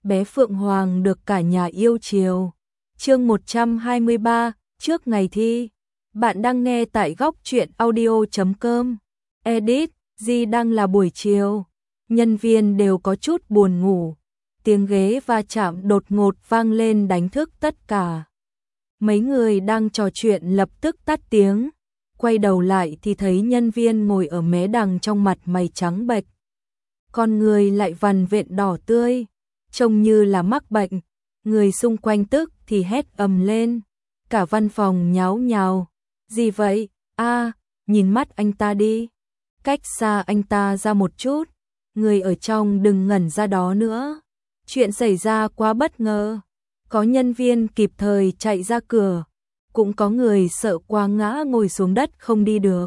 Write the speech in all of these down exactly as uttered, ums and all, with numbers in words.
bé Phượng Hoàng được cả nhà yêu chiều. Chương một trăm hai mươi ba, trước ngày thi. Bạn đang nghe tại góc truyện audio chấm com. Edit, Di đang là buổi chiều. Nhân viên đều có chút buồn ngủ. Tiếng ghế va chạm đột ngột vang lên đánh thức tất cả. Mấy người đang trò chuyện lập tức tắt tiếng. Quay đầu lại thì thấy nhân viên ngồi ở mé đằng trong mặt mày trắng bệch. Con người lại vằn vện đỏ tươi, trông như là mắc bệnh. Người xung quanh tức thì hét ầm lên. Cả văn phòng nháo nhào. Gì vậy? A, nhìn mắt anh ta đi. Cách xa anh ta ra một chút. Người ở trong đừng ngẩn ra đó nữa. Chuyện xảy ra quá bất ngờ. Có nhân viên kịp thời chạy ra cửa. Cũng có người sợ quá ngã ngồi xuống đất không đi được.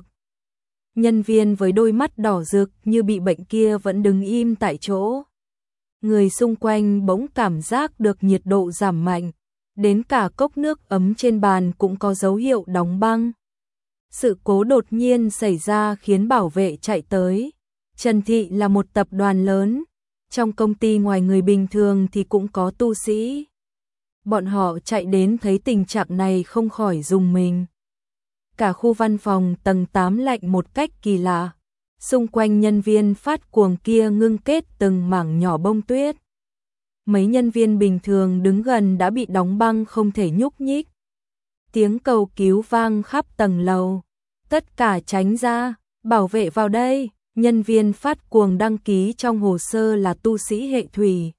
Nhân viên với đôi mắt đỏ rực như bị bệnh kia vẫn đứng im tại chỗ. Người xung quanh bỗng cảm giác được nhiệt độ giảm mạnh. Đến cả cốc nước ấm trên bàn cũng có dấu hiệu đóng băng. Sự cố đột nhiên xảy ra khiến bảo vệ chạy tới. Trần Thị là một tập đoàn lớn. Trong công ty ngoài người bình thường thì cũng có tu sĩ. Bọn họ chạy đến thấy tình trạng này không khỏi rùng mình. Cả khu văn phòng tầng tám lạnh một cách kỳ lạ. Xung quanh nhân viên phát cuồng kia ngưng kết từng mảng nhỏ bông tuyết. Mấy nhân viên bình thường đứng gần đã bị đóng băng không thể nhúc nhích. Tiếng cầu cứu vang khắp tầng lầu. Tất cả tránh ra, bảo vệ vào đây. Nhân viên phát cuồng đăng ký trong hồ sơ là tu sĩ hệ thủy.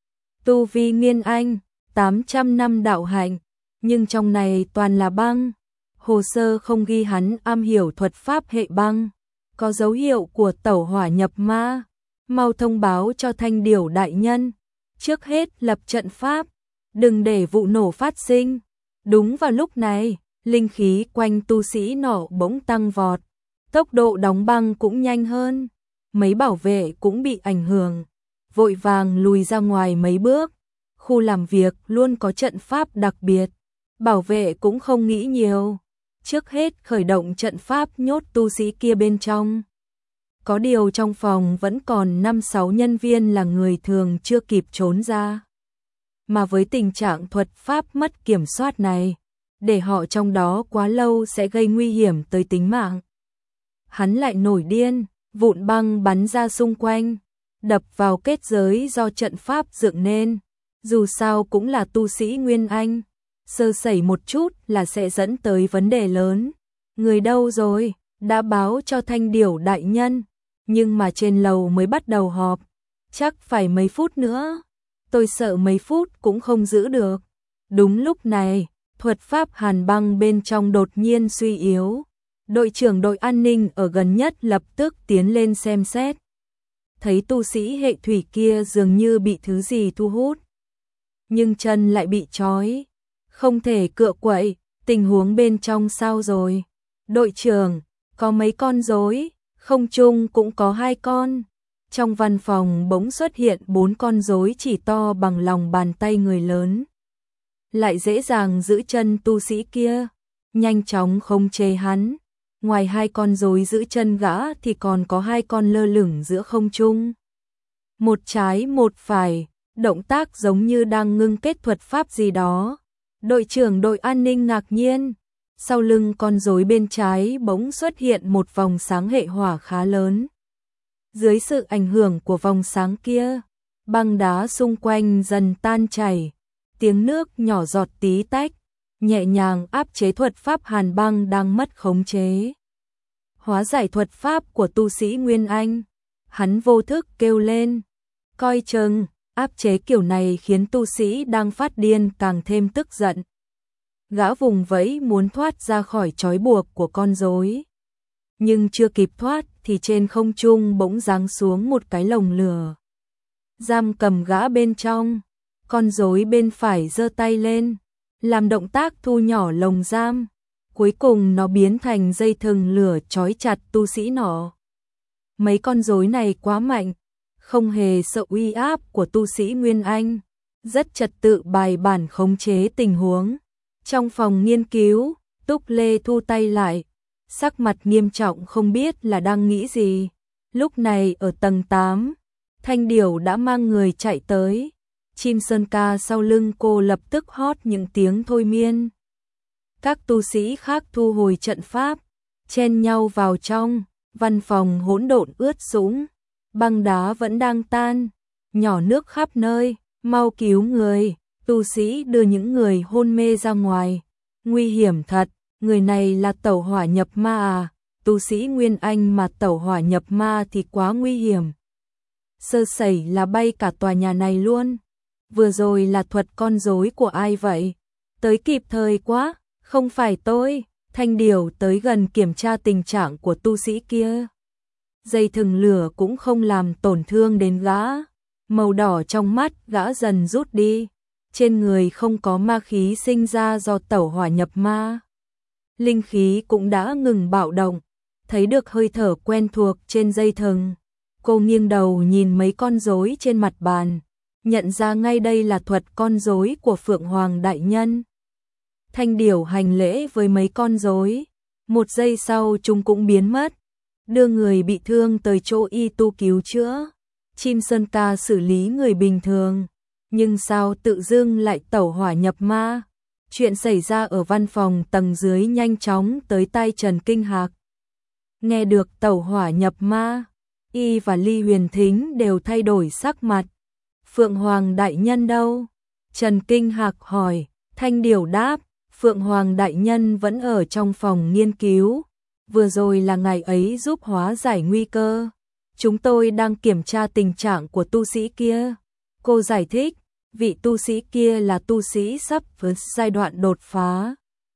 Tu vi Nguyên Anh, tám trăm năm đạo hạnh, nhưng trong này toàn là băng. Hồ sơ không ghi hắn am hiểu thuật pháp hệ băng. Có dấu hiệu của tẩu hỏa nhập ma. Mau thông báo cho Thanh Điểu đại nhân. Trước hết lập trận pháp, đừng để vụ nổ phát sinh. Đúng vào lúc này, linh khí quanh tu sĩ nọ bỗng tăng vọt. Tốc độ đóng băng cũng nhanh hơn. Mấy bảo vệ cũng bị ảnh hưởng. Vội vàng lùi ra ngoài mấy bước. Khu làm việc luôn có trận pháp đặc biệt. Bảo vệ cũng không nghĩ nhiều. Trước hết khởi động trận pháp nhốt tu sĩ kia bên trong. Có điều trong phòng vẫn còn năm sáu nhân viên là người thường chưa kịp trốn ra. Mà với tình trạng thuật pháp mất kiểm soát này, để họ trong đó quá lâu sẽ gây nguy hiểm tới tính mạng. Hắn lại nổi điên, vụn băng bắn ra xung quanh, đập vào kết giới do trận pháp dựng nên. Dù sao cũng là tu sĩ Nguyên Anh, sơ sẩy một chút là sẽ dẫn tới vấn đề lớn. Người đâu rồi? Đã báo cho Thanh Điểu đại nhân, nhưng mà trên lầu mới bắt đầu họp, chắc phải mấy phút nữa. Tôi sợ mấy phút cũng không giữ được. Đúng lúc này, thuật pháp hàn băng bên trong đột nhiên suy yếu. Đội trưởng đội an ninh ở gần nhất lập tức tiến lên xem xét. Thấy tu sĩ hệ thủy kia dường như bị thứ gì thu hút. Nhưng chân lại bị trói. Không thể cựa quậy, tình huống bên trong sao rồi? Đội trưởng, có mấy con rối, không chung cũng có hai con. Trong văn phòng bỗng xuất hiện bốn con rối chỉ to bằng lòng bàn tay người lớn. Lại dễ dàng giữ chân tu sĩ kia, nhanh chóng khống chế hắn. Ngoài hai con rối giữ chân gã thì còn có hai con lơ lửng giữa không trung. Một trái một phải, động tác giống như đang ngưng kết thuật pháp gì đó. Đội trưởng đội an ninh ngạc nhiên. Sau lưng con rối bên trái bỗng xuất hiện một vòng sáng hệ hỏa khá lớn. Dưới sự ảnh hưởng của vòng sáng kia, băng đá xung quanh dần tan chảy. Tiếng nước nhỏ giọt tí tách, nhẹ nhàng áp chế thuật pháp hàn băng đang mất khống chế. Hóa giải thuật pháp của tu sĩ Nguyên Anh. Hắn vô thức kêu lên. Coi chừng, áp chế kiểu này khiến tu sĩ đang phát điên càng thêm tức giận. Gã vùng vẫy muốn thoát ra khỏi trói buộc của con rối. Nhưng chưa kịp thoát thì trên không trung bỗng giáng xuống một cái lồng lửa. Giam cầm gã bên trong. Con rối bên phải giơ tay lên, làm động tác thu nhỏ lồng giam. Cuối cùng nó biến thành dây thừng lửa trói chặt tu sĩ nọ. Mấy con rối này quá mạnh, không hề sợ uy áp của tu sĩ Nguyên Anh, rất trật tự bài bản khống chế tình huống. Trong phòng nghiên cứu, Túc Lê thu tay lại, sắc mặt nghiêm trọng không biết là đang nghĩ gì. Lúc này ở tầng tám, Thanh Điểu đã mang người chạy tới. Chim sơn ca sau lưng cô lập tức hót những tiếng thôi miên. Các tu sĩ khác thu hồi trận pháp, chen nhau vào trong, văn phòng hỗn độn ướt sũng, băng đá vẫn đang tan, nhỏ nước khắp nơi, mau cứu người, tu sĩ đưa những người hôn mê ra ngoài. Nguy hiểm thật, người này là tẩu hỏa nhập ma à, tu sĩ Nguyên Anh mà tẩu hỏa nhập ma thì quá nguy hiểm. Sơ sẩy là bay cả tòa nhà này luôn. Vừa rồi là thuật con rối của ai vậy? Tới kịp thời quá, không phải tôi. Thanh Điều tới gần kiểm tra tình trạng của tu sĩ kia. Dây thừng lửa cũng không làm tổn thương đến gã. Màu đỏ trong mắt gã dần rút đi. Trên người không có ma khí sinh ra do tẩu hỏa nhập ma. Linh khí cũng đã ngừng bạo động. Thấy được hơi thở quen thuộc trên dây thừng. Cô nghiêng đầu nhìn mấy con rối trên mặt bàn. Nhận ra ngay đây là thuật con rối của Phượng Hoàng Đại Nhân. Thanh Điểu hành lễ với mấy con rối. Một giây sau chúng cũng biến mất. Đưa người bị thương tới chỗ y tu cứu chữa. Chim sơn ca xử lý người bình thường. Nhưng sao tự dưng lại tẩu hỏa nhập ma? Chuyện xảy ra ở văn phòng tầng dưới nhanh chóng tới tai Trần Kinh Hạc. Nghe được tẩu hỏa nhập ma, y và Ly Huyền Thính đều thay đổi sắc mặt. Phượng Hoàng Đại Nhân đâu? Trần Kinh Hạc hỏi. Thanh Điểu đáp, Phượng Hoàng Đại Nhân vẫn ở trong phòng nghiên cứu. Vừa rồi là ngày ấy giúp hóa giải nguy cơ. Chúng tôi đang kiểm tra tình trạng của tu sĩ kia. Cô giải thích, vị tu sĩ kia là tu sĩ sắp với giai đoạn đột phá.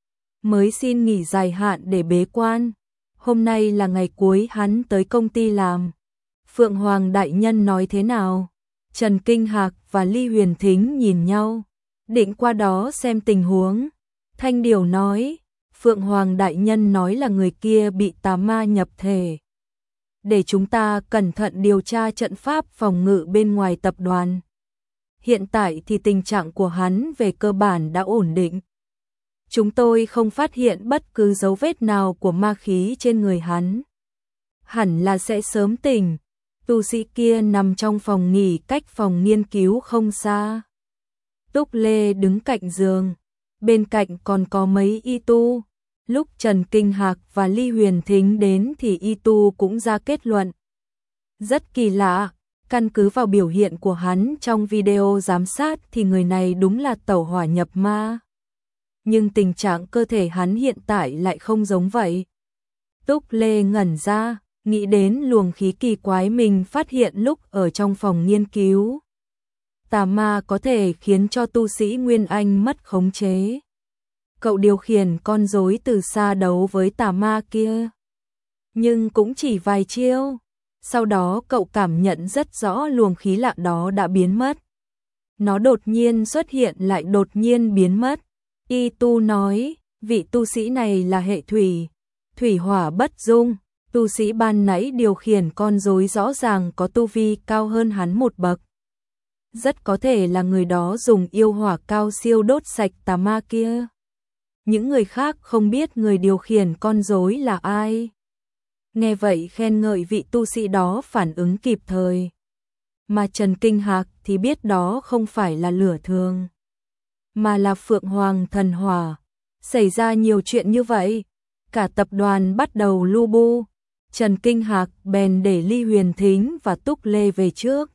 Mới xin nghỉ dài hạn để bế quan. Hôm nay là ngày cuối hắn tới công ty làm. Phượng Hoàng Đại Nhân nói thế nào? Trần Kinh Hạc và Ly Huyền Thính nhìn nhau, định qua đó xem tình huống. Thanh Điểu nói, Phượng Hoàng Đại Nhân nói là người kia bị tà ma nhập thể. Để chúng ta cẩn thận điều tra trận pháp phòng ngự bên ngoài tập đoàn. Hiện tại thì tình trạng của hắn về cơ bản đã ổn định. Chúng tôi không phát hiện bất cứ dấu vết nào của ma khí trên người hắn. Hẳn là sẽ sớm tỉnh. Tu sĩ kia nằm trong phòng nghỉ cách phòng nghiên cứu không xa. Túc Lê đứng cạnh giường. Bên cạnh còn có mấy y tu. Lúc Trần Kinh Hạc và Ly Huyền Thính đến thì y tu cũng ra kết luận. Rất kỳ lạ, căn cứ vào biểu hiện của hắn trong video giám sát thì người này đúng là tẩu hỏa nhập ma. Nhưng tình trạng cơ thể hắn hiện tại lại không giống vậy. Túc Lê ngẩn ra, nghĩ đến luồng khí kỳ quái mình phát hiện lúc ở trong phòng nghiên cứu. Tà ma có thể khiến cho tu sĩ Nguyên Anh mất khống chế. Cậu điều khiển con rối từ xa đấu với tà ma kia. Nhưng cũng chỉ vài chiêu. Sau đó cậu cảm nhận rất rõ luồng khí lạ đó đã biến mất. Nó đột nhiên xuất hiện lại đột nhiên biến mất. Y tu nói, vị tu sĩ này là hệ thủy. Thủy hỏa bất dung. Tu sĩ ban nãy điều khiển con rối rõ ràng có tu vi cao hơn hắn một bậc. Rất có thể là người đó dùng yêu hỏa cao siêu đốt sạch tà ma kia. Những người khác không biết người điều khiển con rối là ai. Nghe vậy khen ngợi vị tu sĩ đó phản ứng kịp thời. Mà Trần Kinh Hạc thì biết đó không phải là lửa thường, mà là Phượng Hoàng thần hỏa. Xảy ra nhiều chuyện như vậy, cả tập đoàn bắt đầu lu bu. Trần Kinh Hạc bèn để Ly Huyền Thính và Túc Lê về trước.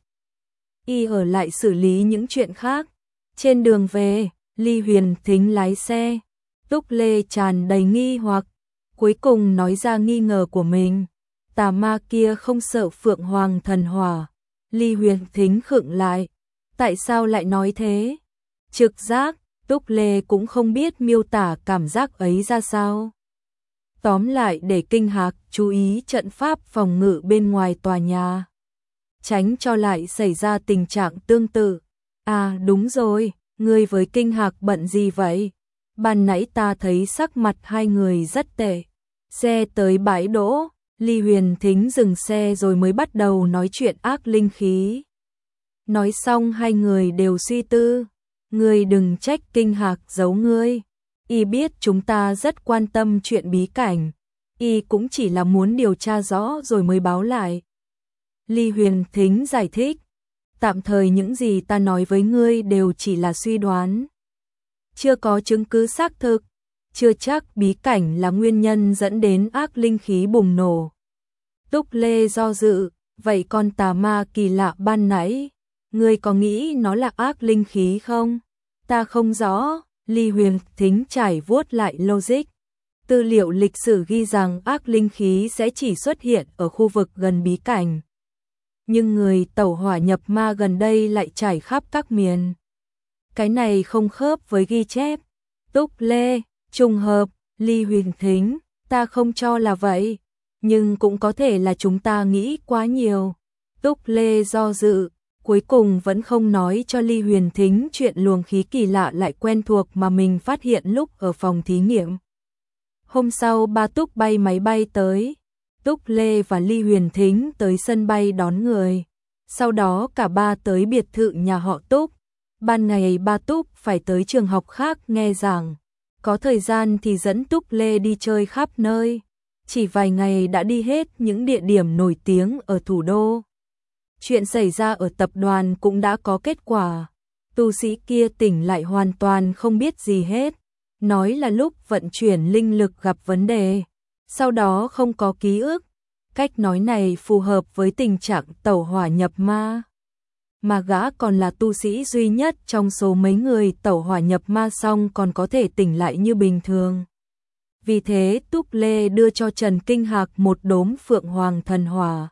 Y ở lại xử lý những chuyện khác. Trên đường về, Ly Huyền Thính lái xe. Túc Lê tràn đầy nghi hoặc, cuối cùng nói ra nghi ngờ của mình. Tà ma kia không sợ Phượng Hoàng thần hỏa. Ly Huyền Thính khựng lại. Tại sao lại nói thế? Trực giác, Túc Lê cũng không biết miêu tả cảm giác ấy ra sao. Tóm lại để Kinh Hạc chú ý trận pháp phòng ngự bên ngoài tòa nhà. Tránh cho lại xảy ra tình trạng tương tự. À đúng rồi, ngươi với Kinh Hạc bận gì vậy? Ban nãy ta thấy sắc mặt hai người rất tệ. Xe tới bãi đỗ, Ly Huyền Thính dừng xe rồi mới bắt đầu nói chuyện ác linh khí. Nói xong hai người đều suy tư. Ngươi đừng trách Kinh Hạc giấu ngươi. Y biết chúng ta rất quan tâm chuyện bí cảnh. Y cũng chỉ là muốn điều tra rõ rồi mới báo lại. Ly Huyền Thính giải thích. tạm thời những gì ta nói với ngươi đều chỉ là suy đoán. Chưa có chứng cứ xác thực, chưa chắc bí cảnh là nguyên nhân dẫn đến ác linh khí bùng nổ. Túc Lê do dự, vậy con tà ma kỳ lạ ban nãy, ngươi có nghĩ nó là ác linh khí không? Ta không rõ, Ly Huyền Thính trải vuốt lại logic. Tư liệu lịch sử ghi rằng ác linh khí sẽ chỉ xuất hiện ở khu vực gần bí cảnh. Nhưng người tẩu hỏa nhập ma gần đây lại trải khắp các miền. Cái này không khớp với ghi chép. Túc Lê, trùng hợp, Ly Huyền Thính, ta không cho là vậy. Nhưng cũng có thể là chúng ta nghĩ quá nhiều. Túc Lê do dự, cuối cùng vẫn không nói cho Ly Huyền Thính chuyện luồng khí kỳ lạ lại quen thuộc mà mình phát hiện lúc ở phòng thí nghiệm. Hôm sau ba Túc bay máy bay tới. Túc Lê và Ly Huyền Thính tới sân bay đón người. Sau đó cả ba tới biệt thự nhà họ Túc. Ban ngày ba Túc phải tới trường học khác nghe giảng. Có thời gian thì dẫn Túc Lê đi chơi khắp nơi. Chỉ vài ngày đã đi hết những địa điểm nổi tiếng ở thủ đô. Chuyện xảy ra ở tập đoàn cũng đã có kết quả. Tu sĩ kia tỉnh lại hoàn toàn không biết gì hết. Nói là lúc vận chuyển linh lực gặp vấn đề. Sau đó không có ký ức. Cách nói này phù hợp với tình trạng tẩu hỏa nhập ma. Mà gã còn là tu sĩ duy nhất trong số mấy người tẩu hỏa nhập ma xong còn có thể tỉnh lại như bình thường. Vì thế Túc Lê đưa cho Trần Kinh Hạc một đốm phượng hoàng thần hỏa.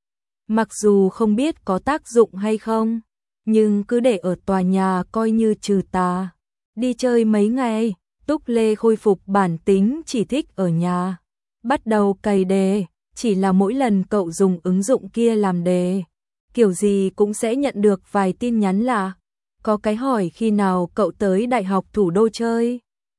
Mặc dù không biết có tác dụng hay không, nhưng cứ để ở tòa nhà coi như trừ tà. Đi chơi mấy ngày, Túc Lê khôi phục bản tính chỉ thích ở nhà. Bắt đầu cày đề, chỉ là mỗi lần cậu dùng ứng dụng kia làm đề, kiểu gì cũng sẽ nhận được vài tin nhắn lạ. Có cái hỏi khi nào cậu tới Đại học Thủ đô chơi.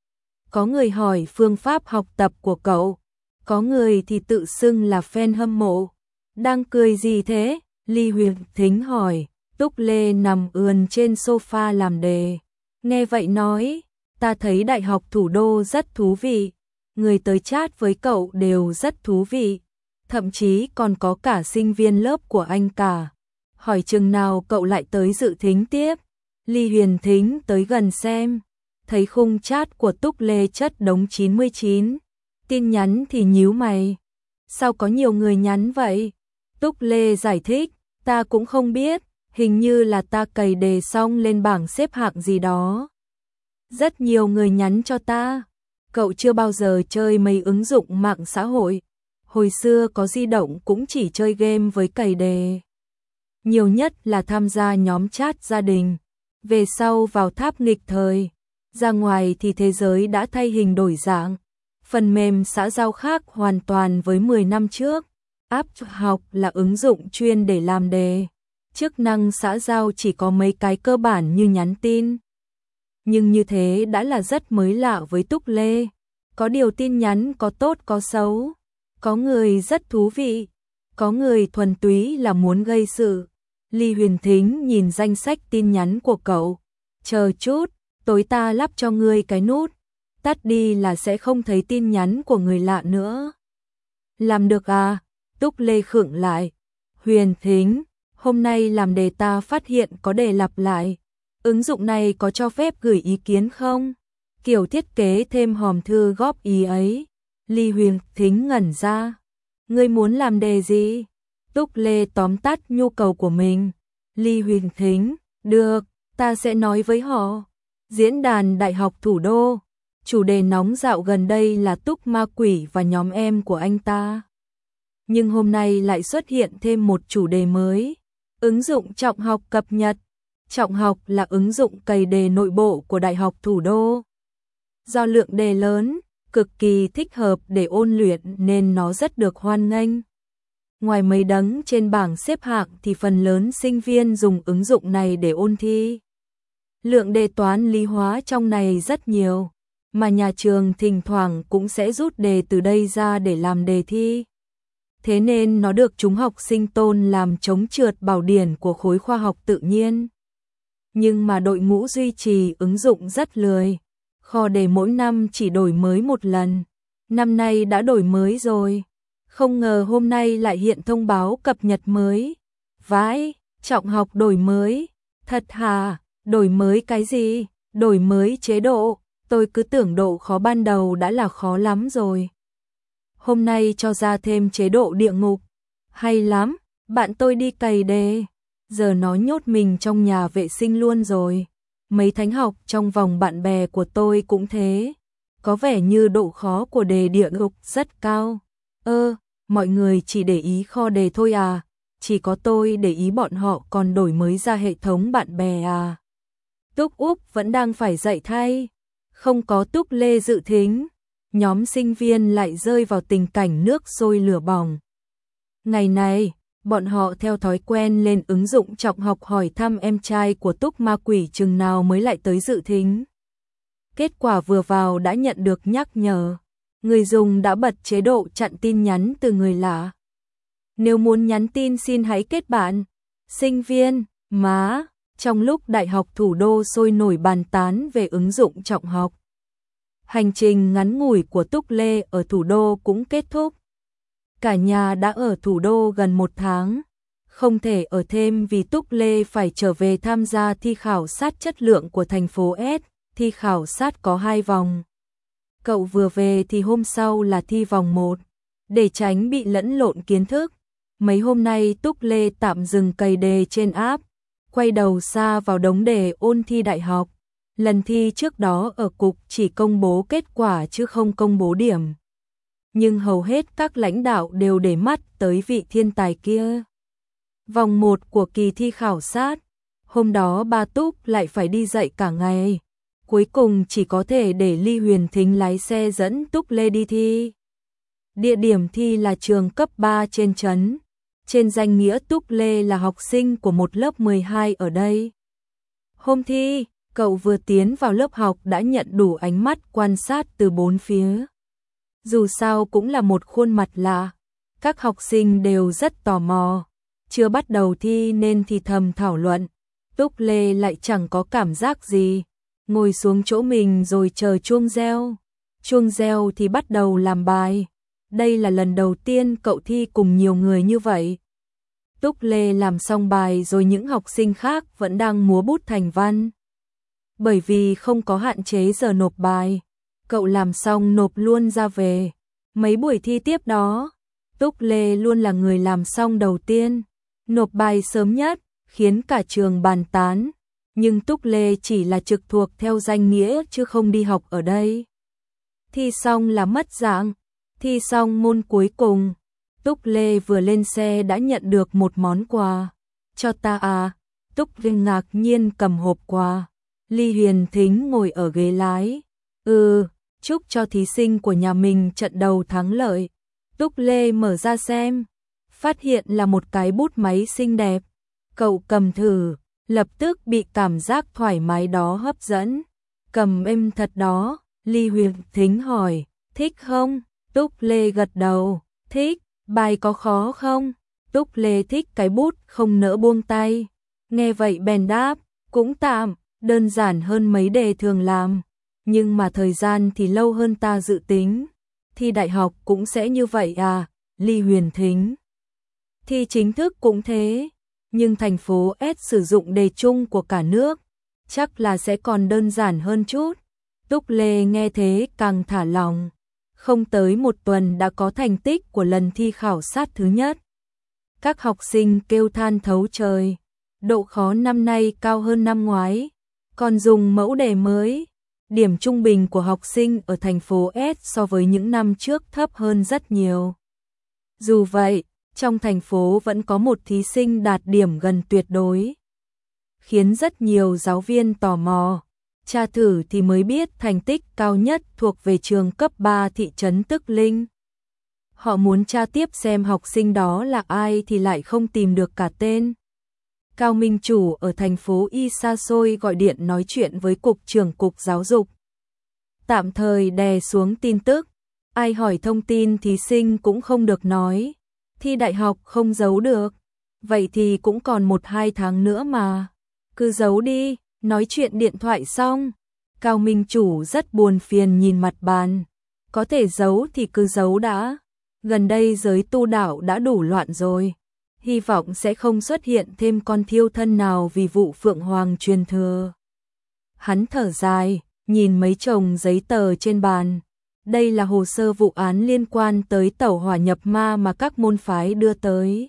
Có người hỏi phương pháp học tập của cậu. Có người thì tự xưng là fan hâm mộ. Đang cười gì thế? Ly Huyền Thính hỏi. Túc Lê nằm ườn trên sofa làm đề. Nghe vậy nói, ta thấy Đại học Thủ đô rất thú vị. Người tới chat với cậu đều rất thú vị. Thậm chí còn có cả sinh viên lớp của anh cả. Hỏi chừng nào cậu lại tới dự thính tiếp. Ly Huyền Thính tới gần xem. Thấy khung chat của Túc Lê chất đống chín mươi chín. Tin nhắn thì nhíu mày. Sao có nhiều người nhắn vậy? Túc Lê giải thích, ta cũng không biết, hình như là ta cày đề xong lên bảng xếp hạng gì đó. Rất nhiều người nhắn cho ta. Cậu chưa bao giờ chơi mấy ứng dụng mạng xã hội. Hồi xưa có di động cũng chỉ chơi game với cày đề. Nhiều nhất là tham gia nhóm chat gia đình. Về sau vào tháp nghịch thời. Ra ngoài thì thế giới đã thay hình đổi dạng. Phần mềm xã giao khác hoàn toàn với mười năm trước. App học là ứng dụng chuyên để làm đề. Chức năng xã giao chỉ có mấy cái cơ bản như nhắn tin. Nhưng như thế đã là rất mới lạ với Túc Lê. Có điều tin nhắn có tốt có xấu. Có người rất thú vị. Có người thuần túy là muốn gây sự. Ly Huyền Thính nhìn danh sách tin nhắn của cậu. Chờ chút, tối ta lắp cho ngươi cái nút. Tắt đi là sẽ không thấy tin nhắn của người lạ nữa. Làm được à? Túc Lê khựng lại. Huyền Thính, hôm nay làm đề ta phát hiện có đề lặp lại. Ứng dụng này có cho phép gửi ý kiến không? Kiểu thiết kế thêm hòm thư góp ý ấy. Ly Huyền Thính ngẩn ra. Ngươi muốn làm đề gì? Túc Lê tóm tắt nhu cầu của mình. Ly Huyền Thính, được, ta sẽ nói với họ. Diễn đàn Đại học Thủ đô. Chủ đề nóng dạo gần đây là Túc Ma Quỷ và nhóm em của anh ta. Nhưng hôm nay lại xuất hiện thêm một chủ đề mới. Ứng dụng Trọng Học cập nhật. Trọng Học là ứng dụng cày đề nội bộ của Đại học Thủ đô. Do lượng đề lớn, cực kỳ thích hợp để ôn luyện nên nó rất được hoan nghênh. Ngoài mấy đấng trên bảng xếp hạng thì phần lớn sinh viên dùng ứng dụng này để ôn thi. Lượng đề toán lý hóa trong này rất nhiều, mà nhà trường thỉnh thoảng cũng sẽ rút đề từ đây ra để làm đề thi. Thế nên nó được chúng học sinh tôn làm chống trượt bảo điển của khối khoa học tự nhiên. Nhưng mà đội ngũ duy trì ứng dụng rất lười. Kho đề mỗi năm chỉ đổi mới một lần. Năm nay đã đổi mới rồi. Không ngờ hôm nay lại hiện thông báo cập nhật mới. Vãi, Trọng học đổi mới. Thật hả? Đổi mới cái gì? Đổi mới chế độ, tôi cứ tưởng độ khó ban đầu đã là khó lắm rồi. Hôm nay cho ra thêm chế độ địa ngục. Hay lắm, bạn tôi đi cày đề. Giờ nó nhốt mình trong nhà vệ sinh luôn rồi. Mấy thánh học trong vòng bạn bè của tôi cũng thế. Có vẻ như độ khó của đề địa ngục rất cao. Ơ, mọi người chỉ để ý kho đề thôi à? Chỉ có tôi để ý bọn họ còn đổi mới ra hệ thống bạn bè à? Túc Úc vẫn đang phải dạy thay. Không có Túc Lê dự thính. Nhóm sinh viên lại rơi vào tình cảnh nước sôi lửa bỏng. Ngày này, bọn họ theo thói quen lên ứng dụng Trọng học hỏi thăm em trai của Túc Ma Quỷ chừng nào mới lại tới dự thính. Kết quả vừa vào đã nhận được nhắc nhở. Người dùng đã bật chế độ chặn tin nhắn từ người lạ. Nếu muốn nhắn tin xin hãy kết bạn. Sinh viên, má, trong lúc Đại học Thủ đô sôi nổi bàn tán về ứng dụng Trọng học. Hành trình ngắn ngủi của Túc Lê ở thủ đô cũng kết thúc. Cả nhà đã ở thủ đô gần một tháng. Không thể ở thêm vì Túc Lê phải trở về tham gia thi khảo sát chất lượng của thành phố S. Thi khảo sát có hai vòng. Cậu vừa về thì hôm sau là thi vòng một. Để tránh bị lẫn lộn kiến thức, mấy hôm nay Túc Lê tạm dừng cày đề trên app, quay đầu xa vào đống đề ôn thi đại học. Lần thi trước đó ở cục chỉ công bố kết quả chứ không công bố điểm. Nhưng hầu hết các lãnh đạo đều để mắt tới vị thiên tài kia. Vòng một của kỳ thi khảo sát, hôm đó ba Túc lại phải đi dạy cả ngày. Cuối cùng chỉ có thể để Ly Huyền Thính lái xe dẫn Túc Lê đi thi. Địa điểm thi là trường cấp ba trên trấn. Trên danh nghĩa Túc Lê là học sinh của một lớp mười hai ở đây. Hôm thi, cậu vừa tiến vào lớp học đã nhận đủ ánh mắt quan sát từ bốn phía. Dù sao cũng là một khuôn mặt lạ, các học sinh đều rất tò mò. Chưa bắt đầu thi nên thì thầm thảo luận. Túc Lê lại chẳng có cảm giác gì, ngồi xuống chỗ mình rồi chờ chuông reo. Chuông reo thì bắt đầu làm bài. Đây là lần đầu tiên cậu thi cùng nhiều người như vậy. Túc Lê làm xong bài rồi những học sinh khác vẫn đang múa bút thành văn. Bởi vì không có hạn chế giờ nộp bài, cậu làm xong nộp luôn ra về. Mấy buổi thi tiếp đó, Túc Lê luôn là người làm xong đầu tiên, nộp bài sớm nhất, khiến cả trường bàn tán. Nhưng Túc Lê chỉ là trực thuộc theo danh nghĩa chứ không đi học ở đây. Thi xong là mất dạng. Thi xong môn cuối cùng, Túc Lê vừa lên xe đã nhận được một món quà. Cho ta à? Túc Lê ngạc nhiên cầm hộp quà. Ly Huyền Thính ngồi ở ghế lái. Ừ, chúc cho thí sinh của nhà mình trận đầu thắng lợi. Túc Lê mở ra xem, phát hiện là một cái bút máy xinh đẹp. Cậu cầm thử, lập tức bị cảm giác thoải mái đó hấp dẫn. Cầm êm thật đó. Ly Huyền Thính hỏi, thích không? Túc Lê gật đầu, thích. Bài có khó không? Túc Lê thích cái bút không nỡ buông tay. Nghe vậy bèn đáp, cũng tạm, đơn giản hơn mấy đề thường làm. Nhưng mà thời gian thì lâu hơn ta dự tính. Thi đại học cũng sẽ như vậy à? Ly Huyền Thính. Thi chính thức cũng thế. Nhưng thành phố S sử dụng đề chung của cả nước, chắc là sẽ còn đơn giản hơn chút. Túc Lê nghe thế càng thả lòng. Không tới một tuần đã có thành tích của lần thi khảo sát thứ nhất. Các học sinh kêu than thấu trời. Độ khó năm nay cao hơn năm ngoái. Còn dùng mẫu đề mới. Điểm trung bình của học sinh ở thành phố S so với những năm trước thấp hơn rất nhiều. Dù vậy, trong thành phố vẫn có một thí sinh đạt điểm gần tuyệt đối. Khiến rất nhiều giáo viên tò mò. Tra thử thì mới biết thành tích cao nhất thuộc về trường cấp ba thị trấn Tức Linh. Họ muốn tra tiếp xem học sinh đó là ai thì lại không tìm được cả tên. Cao Minh Chủ ở thành phố Y xa xôi gọi điện nói chuyện với Cục trưởng Cục Giáo dục. Tạm thời đè xuống tin tức. Ai hỏi thông tin thí sinh cũng không được nói. Thi đại học không giấu được. Vậy thì cũng còn một hai tháng nữa mà. Cứ giấu đi. Nói chuyện điện thoại xong, Cao Minh Chủ rất buồn phiền nhìn mặt bàn. Có thể giấu thì cứ giấu đã. Gần đây giới tu đạo đã đủ loạn rồi. hy vọng sẽ không xuất hiện thêm con thiêu thân nào vì vụ Phượng Hoàng truyền thừa. Hắn thở dài, nhìn mấy chồng giấy tờ trên bàn. Đây là hồ sơ vụ án liên quan tới tẩu hỏa nhập ma mà các môn phái đưa tới.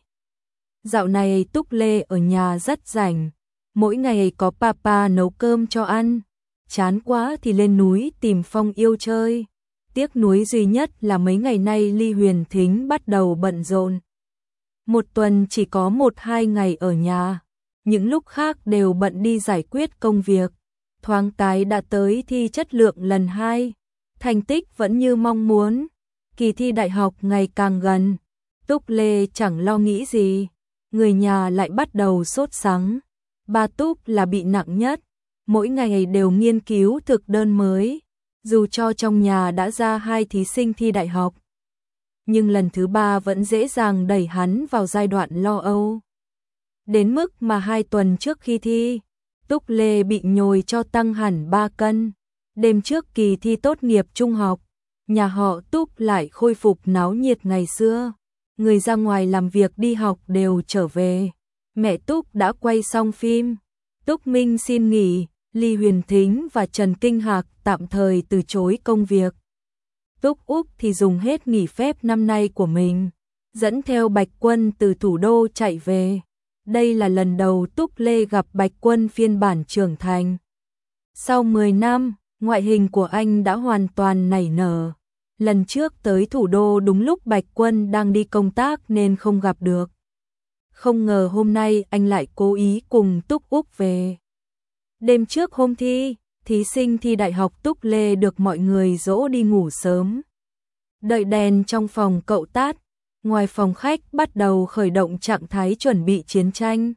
Dạo này Túc Lê ở nhà rất rảnh, mỗi ngày có papa nấu cơm cho ăn, chán quá thì lên núi tìm Phong Yêu chơi. Tiếc nuối duy nhất là mấy ngày nay Ly Huyền Thính bắt đầu bận rộn. Một tuần chỉ có một hai ngày ở nhà, những lúc khác đều bận đi giải quyết công việc. Thoáng cái đã tới thi chất lượng lần hai, thành tích vẫn như mong muốn. Kỳ thi đại học ngày càng gần, Túc Lê chẳng lo nghĩ gì, người nhà lại bắt đầu sốt sắng. Ba Túc là bị nặng nhất, mỗi ngày đều nghiên cứu thực đơn mới, dù cho trong nhà đã ra hai thí sinh thi đại học. Nhưng lần thứ ba vẫn dễ dàng đẩy hắn vào giai đoạn lo âu. Đến mức mà hai tuần trước khi thi, Túc Lê bị nhồi cho tăng hẳn ba cân. Đêm trước kỳ thi tốt nghiệp trung học, nhà họ Túc lại khôi phục náo nhiệt ngày xưa. Người ra ngoài làm việc đi học đều trở về. Mẹ Túc đã quay xong phim. Túc Minh xin nghỉ, Ly Huyền Thính và Trần Kinh Hạc tạm thời từ chối công việc. Túc Úc thì dùng hết nghỉ phép năm nay của mình, dẫn theo Bạch Quân từ thủ đô chạy về. Đây là lần đầu Túc Lê gặp Bạch Quân phiên bản trưởng thành. Sau mười năm, ngoại hình của anh đã hoàn toàn nảy nở. Lần trước tới thủ đô đúng lúc Bạch Quân đang đi công tác nên không gặp được. Không ngờ hôm nay anh lại cố ý cùng Túc Úc về. Đêm trước hôm thi, thí sinh thi đại học Túc Lê được mọi người dỗ đi ngủ sớm. Đợi đèn trong phòng cậu tắt, ngoài phòng khách bắt đầu khởi động trạng thái chuẩn bị chiến tranh.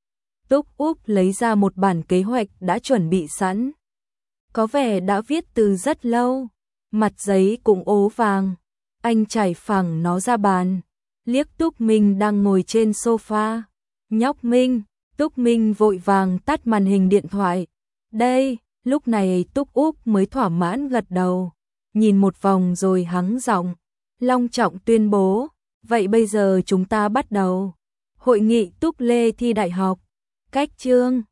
Túc Úc lấy ra một bản kế hoạch đã chuẩn bị sẵn. Có vẻ đã viết từ rất lâu, mặt giấy cũng ố vàng. Anh trải phẳng nó ra bàn, liếc Túc Minh đang ngồi trên sofa. Nhóc Minh, Túc Minh vội vàng tắt màn hình điện thoại. Đây, lúc này Túc Úc mới thỏa mãn gật đầu, nhìn một vòng rồi hắng giọng, long trọng tuyên bố, vậy bây giờ chúng ta bắt đầu. Hội nghị Túc Lê thi đại học. Cách chương